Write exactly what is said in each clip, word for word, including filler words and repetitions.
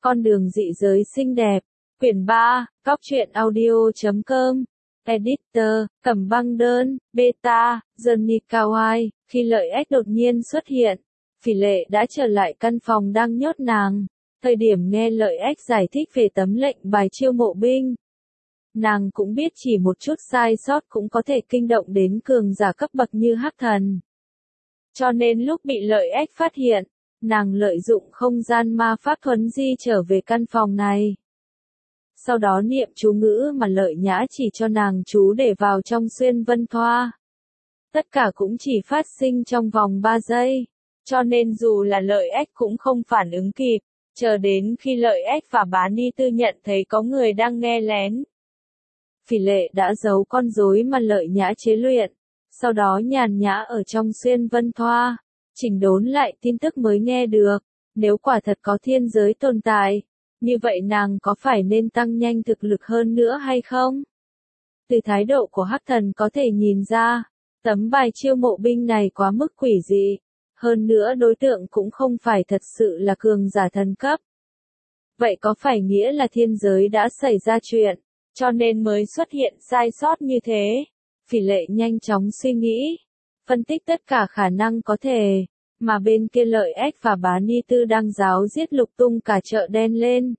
Con đường dị giới xinh đẹp. Quyển ba, Cóc truyện audio chấm com. Editor, Cẩm Băng Đơn, Beta, Johnny Kawaii. Khi lợi ích đột nhiên xuất hiện, Phỉ Lệ đã trở lại căn phòng đang nhốt nàng. Thời điểm nghe lợi ích giải thích về tấm lệnh bài chiêu mộ binh, nàng cũng biết chỉ một chút sai sót cũng có thể kinh động đến cường giả cấp bậc như Hắc Thần. Cho nên lúc bị lợi ích phát hiện, nàng lợi dụng không gian ma pháp thuấn di trở về căn phòng này. Sau đó niệm chú ngữ mà Lợi Nhã chỉ cho nàng chú để vào trong xuyên vân thoa. Tất cả cũng chỉ phát sinh trong vòng ba giây, cho nên dù là lợi ích cũng không phản ứng kịp, chờ đến khi lợi ích và Bá Ni Tư nhận thấy có người đang nghe lén. Phỉ Lệ đã giấu con rối mà Lợi Nhã chế luyện, sau đó nhàn nhã ở trong xuyên vân thoa, chỉnh đốn lại tin tức mới nghe được. Nếu quả thật có thiên giới tồn tại, như vậy nàng có phải nên tăng nhanh thực lực hơn nữa hay không? Từ thái độ của Hắc Thần có thể nhìn ra, tấm bài chiêu mộ binh này quá mức quỷ dị. Hơn nữa đối tượng cũng không phải thật sự là cường giả thần cấp. Vậy có phải nghĩa là thiên giới đã xảy ra chuyện, cho nên mới xuất hiện sai sót như thế? Phỉ Lệ nhanh chóng suy nghĩ, phân tích tất cả khả năng có thể, mà bên kia Lợi Ích và Bá Ni Tư đang ráo riết lục tung cả chợ đen lên.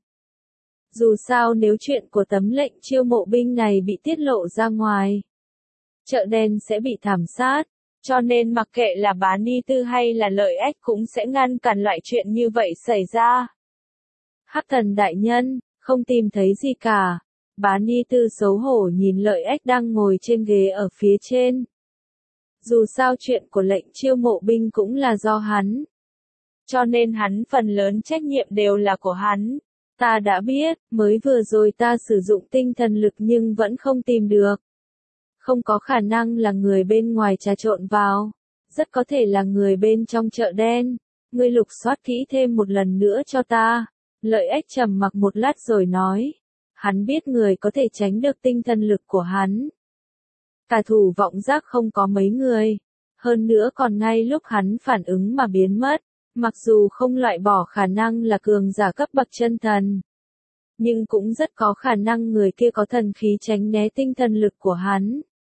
Dù sao nếu chuyện của tấm lệnh chiêu mộ binh này bị tiết lộ ra ngoài, chợ đen sẽ bị thảm sát, cho nên mặc kệ là Bá Ni Tư hay là Lợi Ích cũng sẽ ngăn cản loại chuyện như vậy xảy ra. Hắc Thần đại nhân, không tìm thấy gì cả. Bá Ni Tư xấu hổ nhìn Lợi Ích đang ngồi trên ghế ở phía trên. Dù sao chuyện của lệnh chiêu mộ binh cũng là do hắn, cho nên hắn phần lớn trách nhiệm đều là của hắn. Ta đã biết, mới vừa rồi ta sử dụng tinh thần lực nhưng vẫn không tìm được. Không có khả năng là người bên ngoài trà trộn vào, rất có thể là người bên trong chợ đen. Ngươi lục soát kỹ thêm một lần nữa cho ta. Lợi Ích trầm mặc một lát rồi nói. Hắn biết người có thể tránh được tinh thần lực của hắn. Cả thủ vọng giác không có mấy người. Hơn nữa còn ngay lúc hắn phản ứng mà biến mất. Mặc dù không loại bỏ khả năng là cường giả cấp bậc chân thần, nhưng cũng rất có khả năng người kia có thần khí tránh né tinh thần lực của hắn.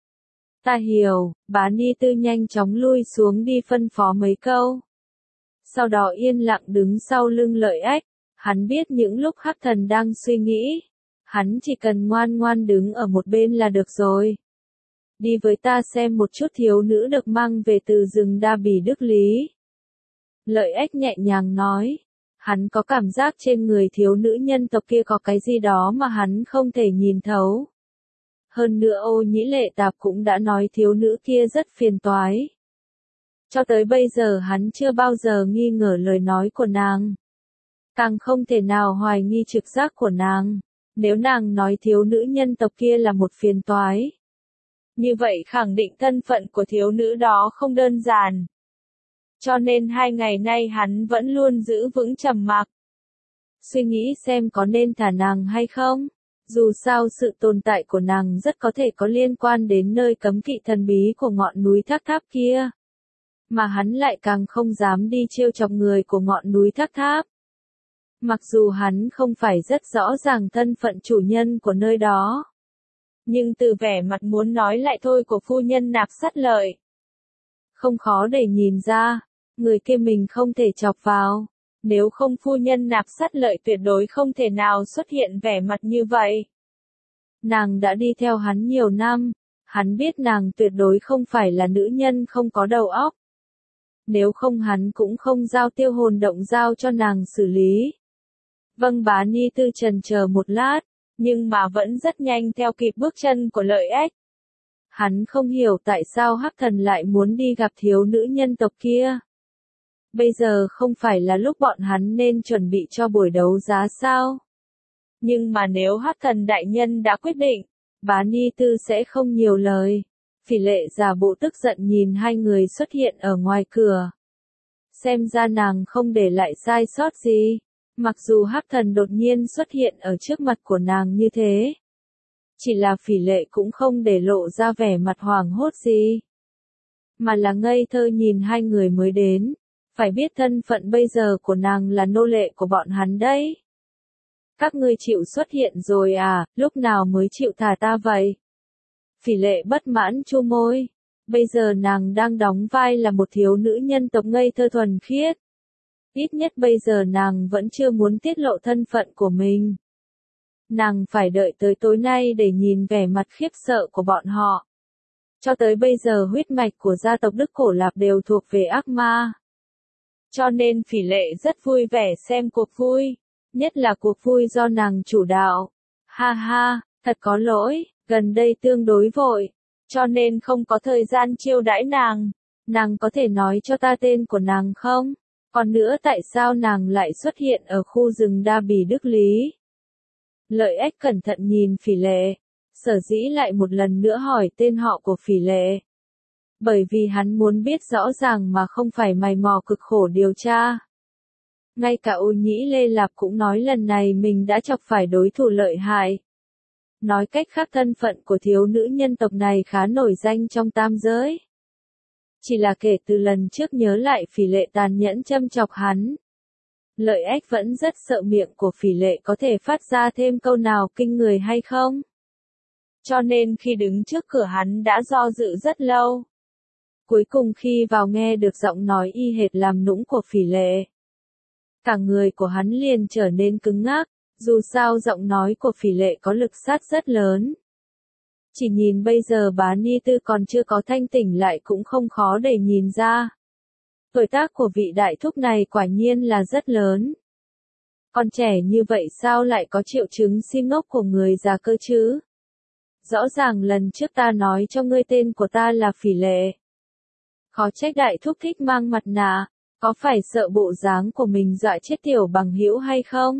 Ta hiểu. Bá Ni Tư nhanh chóng lui xuống đi phân phó mấy câu. Sau đó yên lặng đứng sau lưng Lợi Ích. Hắn biết những lúc Hắc Thần đang suy nghĩ, hắn chỉ cần ngoan ngoan đứng ở một bên là được rồi. Đi với ta xem một chút thiếu nữ được mang về từ rừng Đa Bỉ Đức Lý. Lợi Ích nhẹ nhàng nói. Hắn có cảm giác trên người thiếu nữ nhân tộc kia có cái gì đó mà hắn không thể nhìn thấu. Hơn nữa Ô Nhĩ Lệ Tạp cũng đã nói thiếu nữ kia rất phiền toái. Cho tới bây giờ hắn chưa bao giờ nghi ngờ lời nói của nàng. Càng không thể nào hoài nghi trực giác của nàng. Nếu nàng nói thiếu nữ nhân tộc kia là một phiền toái, như vậy khẳng định thân phận của thiếu nữ đó không đơn giản. Cho nên hai ngày nay hắn vẫn luôn giữ vững trầm mặc. Suy nghĩ xem có nên thả nàng hay không. Dù sao sự tồn tại của nàng rất có thể có liên quan đến nơi cấm kỵ thần bí của ngọn núi Thác Tháp kia. Mà hắn lại càng không dám đi trêu chọc người của ngọn núi Thác Tháp. Mặc dù hắn không phải rất rõ ràng thân phận chủ nhân của nơi đó, nhưng từ vẻ mặt muốn nói lại thôi của phu nhân Nạp Sát Lợi, không khó để nhìn ra, người kia mình không thể chọc vào. Nếu không phu nhân Nạp Sát Lợi tuyệt đối không thể nào xuất hiện vẻ mặt như vậy. Nàng đã đi theo hắn nhiều năm, hắn biết nàng tuyệt đối không phải là nữ nhân không có đầu óc. Nếu không hắn cũng không giao tiêu hồn động giao cho nàng xử lý. Vâng. Bá Ni Tư trần chờ một lát, nhưng mà vẫn rất nhanh theo kịp bước chân của Lợi Ích. Hắn không hiểu tại sao Hắc Thần lại muốn đi gặp thiếu nữ nhân tộc kia. Bây giờ không phải là lúc bọn hắn nên chuẩn bị cho buổi đấu giá sao? Nhưng mà nếu Hắc Thần đại nhân đã quyết định, Bá Ni Tư sẽ không nhiều lời. Phỉ Lệ giả bộ tức giận nhìn hai người xuất hiện ở ngoài cửa. Xem ra nàng không để lại sai sót gì. Mặc dù Hắc Thần đột nhiên xuất hiện ở trước mặt của nàng như thế, chỉ là Phỉ Lệ cũng không để lộ ra vẻ mặt hoảng hốt gì, mà là ngây thơ nhìn hai người mới đến. Phải biết thân phận bây giờ của nàng là nô lệ của bọn hắn đấy. Các ngươi chịu xuất hiện rồi à, lúc nào mới chịu thả ta vậy? Phỉ Lệ bất mãn chu môi. Bây giờ nàng đang đóng vai là một thiếu nữ nhân tộc ngây thơ thuần khiết. Ít nhất bây giờ nàng vẫn chưa muốn tiết lộ thân phận của mình. Nàng phải đợi tới tối nay để nhìn vẻ mặt khiếp sợ của bọn họ. Cho tới bây giờ huyết mạch của gia tộc Đức Cổ Lạp đều thuộc về ác ma. Cho nên Phỉ Lệ rất vui vẻ xem cuộc vui, nhất là cuộc vui do nàng chủ đạo. Ha ha, thật có lỗi, gần đây tương đối vội, cho nên không có thời gian chiêu đãi nàng. Nàng có thể nói cho ta tên của nàng không? Còn nữa tại sao nàng lại xuất hiện ở khu rừng Đa Bì Đức Lý? Lợi Ếch cẩn thận nhìn Phỉ Lệ, sở dĩ lại một lần nữa hỏi tên họ của Phỉ Lệ. Bởi vì hắn muốn biết rõ ràng mà không phải mày mò cực khổ điều tra. Ngay cả Ô Nhĩ Lê Lạp cũng nói lần này mình đã chọc phải đối thủ lợi hại. Nói cách khác thân phận của thiếu nữ nhân tộc này khá nổi danh trong tam giới. Chỉ là kể từ lần trước nhớ lại Phỉ Lệ tàn nhẫn châm chọc hắn. Lợi Ếch vẫn rất sợ miệng của Phỉ Lệ có thể phát ra thêm câu nào kinh người hay không. Cho nên khi đứng trước cửa hắn đã do dự rất lâu. Cuối cùng khi vào nghe được giọng nói y hệt làm nũng của Phỉ Lệ. Cả người của hắn liền trở nên cứng ngắc, dù sao giọng nói của Phỉ Lệ có lực sát rất lớn. Chỉ nhìn bây giờ Bá Ni Tư còn chưa có thanh tỉnh lại cũng không khó để nhìn ra. Tuổi tác của vị đại thúc này quả nhiên là rất lớn. Còn trẻ như vậy sao lại có triệu chứng si ngốc của người già cơ chứ? Rõ ràng lần trước ta nói cho ngươi tên của ta là Phỉ Lệ. Khó trách đại thúc thích mang mặt nạ, có phải sợ bộ dáng của mình dọa chết tiểu bằng hữu hay không?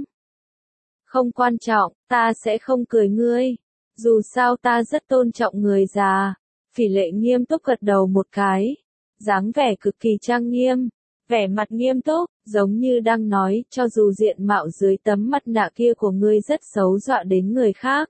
Không quan trọng, ta sẽ không cười ngươi. Dù sao ta rất tôn trọng người già. Phỉ Lệ nghiêm túc gật đầu một cái. Dáng vẻ cực kỳ trang nghiêm. Vẻ mặt nghiêm túc, giống như đang nói, cho dù diện mạo dưới tấm mặt nạ kia của ngươi rất xấu dọa đến người khác.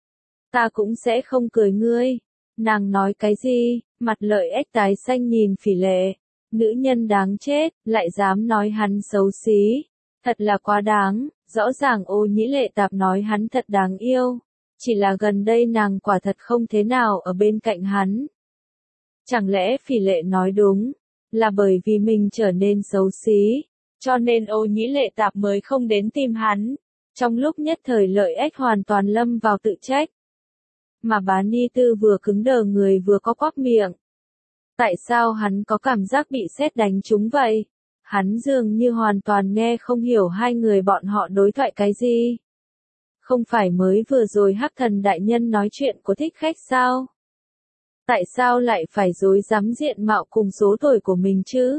Ta cũng sẽ không cười ngươi. Nàng nói cái gì? Mặt Lợi Ếch tái xanh nhìn Phỉ Lệ. Nữ nhân đáng chết, lại dám nói hắn xấu xí. Thật là quá đáng, rõ ràng Ô Nhĩ Lệ Tạp nói hắn thật đáng yêu. Chỉ là gần đây nàng quả thật không thế nào ở bên cạnh hắn. Chẳng lẽ Phỉ Lệ nói đúng, là bởi vì mình trở nên xấu xí, cho nên Ô Nhĩ Lệ Tạp mới không đến tìm hắn. Trong lúc nhất thời Lợi Ếch hoàn toàn lâm vào tự trách. Mà Bá Ni Tư vừa cứng đờ người vừa có quắp miệng. Tại sao hắn có cảm giác bị sét đánh trúng vậy? Hắn dường như hoàn toàn nghe không hiểu hai người bọn họ đối thoại cái gì. Không phải mới vừa rồi Hắc Thần đại nhân nói chuyện của thích khách sao? Tại sao lại phải dối dám diện mạo cùng số tuổi của mình chứ?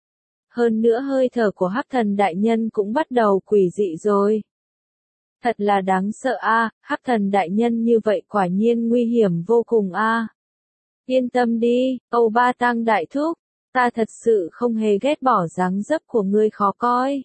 Hơn nữa hơi thở của Hắc Thần đại nhân cũng bắt đầu quỷ dị rồi. Thật là đáng sợ a, à, Hắc Thần đại nhân như vậy quả nhiên nguy hiểm vô cùng a. À. Yên tâm đi, Âu Ba Tăng đại thúc, ta thật sự không hề ghét bỏ dáng dấp của ngươi khó coi.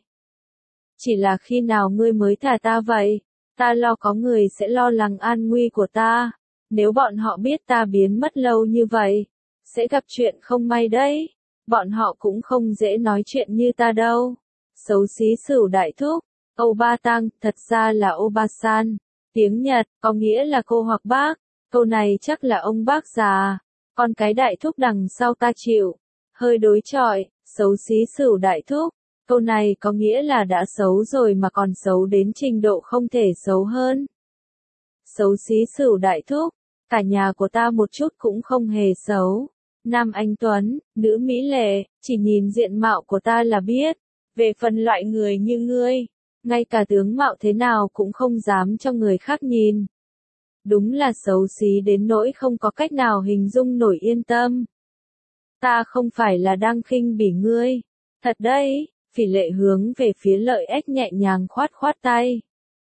Chỉ là khi nào ngươi mới thả ta vậy? Ta lo có người sẽ lo lắng an nguy của ta. Nếu bọn họ biết ta biến mất lâu như vậy, sẽ gặp chuyện không may đấy. Bọn họ cũng không dễ nói chuyện như ta đâu. Xấu xí Sửu đại thúc, Âu Ba Tăng, thật ra là Obasan. Tiếng Nhật, có nghĩa là cô hoặc bác. Câu này chắc là ông bác già. Còn cái đại thúc đằng sau ta chịu. Hơi đối chọi, xấu xí Sửu đại thúc. Câu này có nghĩa là đã xấu rồi mà còn xấu đến trình độ không thể xấu hơn. Xấu xí Sửu đại thúc, cả nhà của ta một chút cũng không hề xấu. Nam anh tuấn, nữ mỹ lệ, chỉ nhìn diện mạo của ta là biết. Về phần loại người như ngươi, ngay cả tướng mạo thế nào cũng không dám cho người khác nhìn. Đúng là xấu xí đến nỗi không có cách nào hình dung nổi, yên tâm. Ta không phải là đang khinh bỉ ngươi. Thật đấy. Phỉ Lệ hướng về phía Lợi Ếch nhẹ nhàng khoát khoát tay.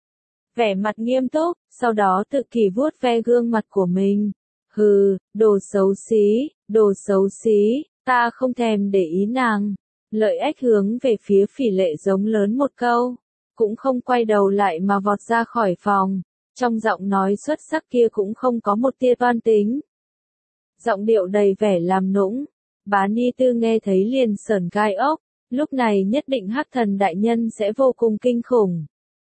Vẻ mặt nghiêm túc, sau đó tự kỷ vuốt ve gương mặt của mình. Hừ, đồ xấu xí, đồ xấu xí, ta không thèm để ý nàng. Lợi Ếch hướng về phía Phỉ Lệ giống lớn một câu, cũng không quay đầu lại mà vọt ra khỏi phòng. Trong giọng nói xuất sắc kia cũng không có một tia toan tính. Giọng điệu đầy vẻ làm nũng. Bá Ni Tư nghe thấy liền sởn gai ốc. Lúc này nhất định Hắc Thần đại nhân sẽ vô cùng kinh khủng.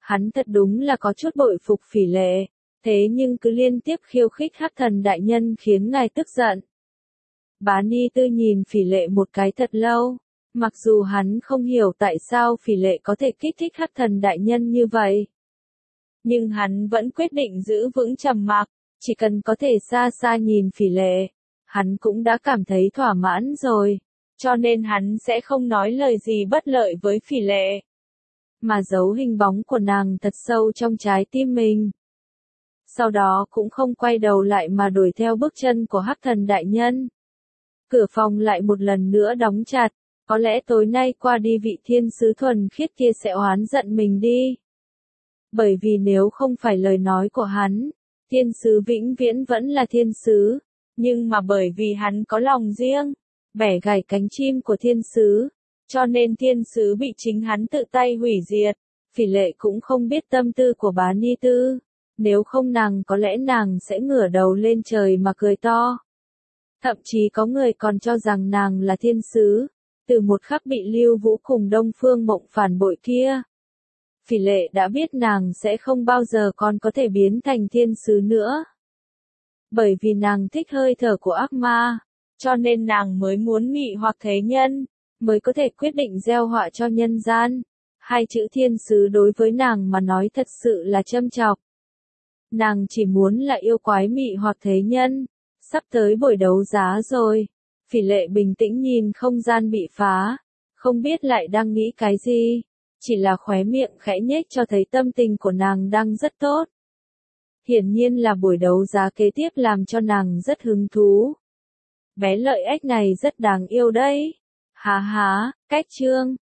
Hắn thật đúng là có chút bội phục Phỉ Lệ, thế nhưng cứ liên tiếp khiêu khích Hắc Thần đại nhân khiến ngài tức giận. Bá Ni Tư nhìn Phỉ Lệ một cái thật lâu, mặc dù hắn không hiểu tại sao Phỉ Lệ có thể kích thích Hắc Thần đại nhân như vậy. Nhưng hắn vẫn quyết định giữ vững trầm mặc, chỉ cần có thể xa xa nhìn Phỉ Lệ, hắn cũng đã cảm thấy thỏa mãn rồi, cho nên hắn sẽ không nói lời gì bất lợi với Phỉ Lệ, mà giấu hình bóng của nàng thật sâu trong trái tim mình. Sau đó cũng không quay đầu lại mà đuổi theo bước chân của Hắc Thần đại nhân. Cửa phòng lại một lần nữa đóng chặt, có lẽ tối nay qua đi vị thiên sứ thuần khiết kia sẽ oán giận mình đi. Bởi vì nếu không phải lời nói của hắn, thiên sứ vĩnh viễn vẫn là thiên sứ, nhưng mà bởi vì hắn có lòng riêng, bẻ gãy cánh chim của thiên sứ, cho nên thiên sứ bị chính hắn tự tay hủy diệt. Phỉ Lệ cũng không biết tâm tư của Bá Ni Tư, nếu không nàng có lẽ nàng sẽ ngửa đầu lên trời mà cười to. Thậm chí có người còn cho rằng nàng là thiên sứ, từ một khắc bị Lưu Vũ cùng Đông Phương Mộng phản bội kia. Phỉ Lệ đã biết nàng sẽ không bao giờ còn có thể biến thành thiên sứ nữa. Bởi vì nàng thích hơi thở của ác ma, cho nên nàng mới muốn mị hoặc thế nhân, mới có thể quyết định gieo họa cho nhân gian. Hai chữ thiên sứ đối với nàng mà nói thật sự là châm chọc. Nàng chỉ muốn là yêu quái mị hoặc thế nhân. Sắp tới buổi đấu giá rồi. Phỉ Lệ bình tĩnh nhìn không gian bị phá, không biết lại đang nghĩ cái gì, chỉ là khóe miệng khẽ nhếch cho thấy tâm tình của nàng đang rất tốt. Hiển nhiên là buổi đấu giá kế tiếp làm cho nàng rất hứng thú. Bé lợi ếch này rất đáng yêu đấy. Há há, cách chương.